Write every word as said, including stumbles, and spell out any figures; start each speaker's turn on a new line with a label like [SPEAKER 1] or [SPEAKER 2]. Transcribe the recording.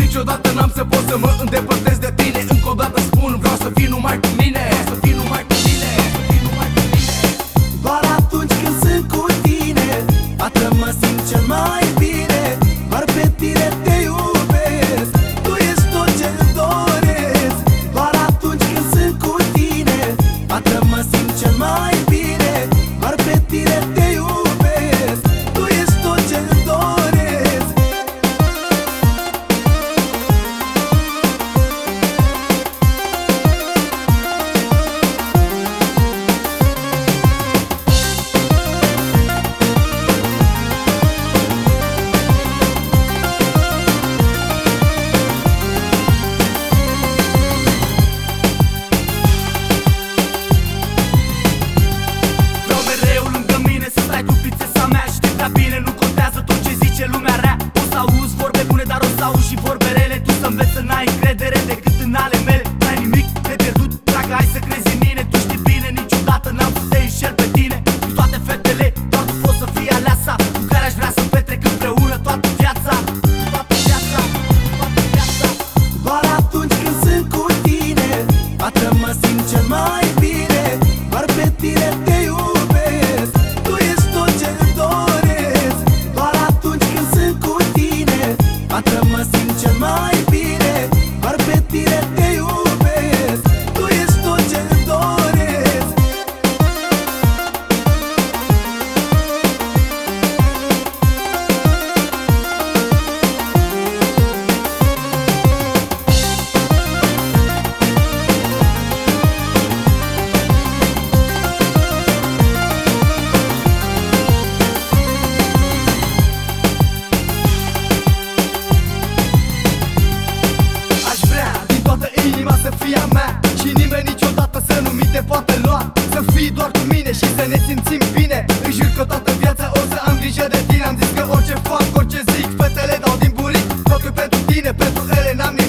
[SPEAKER 1] niciodată n-am să pot să mă îndepărtez de tine. Încă o dată spun, vreau să fii numai cu mine. Vreau să fii numai cu mine, să fii numai cu mine.
[SPEAKER 2] Doar atunci când sunt cu tine, atât mă simt cel mai bine. Doar pe tine te iubesc, tu ești tot ce-mi doresc. Doar atunci când sunt cu tine, atât mă simt cel mai bine. Doar pe tine te iubesc, tu ești tot ce-mi doresc.
[SPEAKER 1] Lumea rea, o să auzi vorbe bune, dar o să auzi și vorbe rele. Tu să înveți să n-ai încredere decât în ale mele. N-ai nimic de pierdut, dragă, hai să crezi în mine. Tu știi bine, niciodată n-am să te înșel pe tine. Cu toate fetele, doar tu poți să fii aleasa, cu care aș vrea să petrec împreună toată viața. Toată viața, toată viața.
[SPEAKER 2] Doar atunci când sunt cu tine, atât mă simt cel mai bine. Doar pe tine te iubesc, tu ești tot ce-mi doresc. Doar atunci când sunt cu tine, atât mă simt cel mai bine. Doar pe tine te iubesc, tu ești tot ce-mi doresc.
[SPEAKER 1] Să fii a mea și nimeni niciodată să nu mi te poate lua. Să fii doar cu mine și să ne simțim bine. Îi jur că toată viața o să am grijă de tine. Am zis că orice fac, orice zic, fetele dau din buric. Totul pentru tine, pentru ele n-am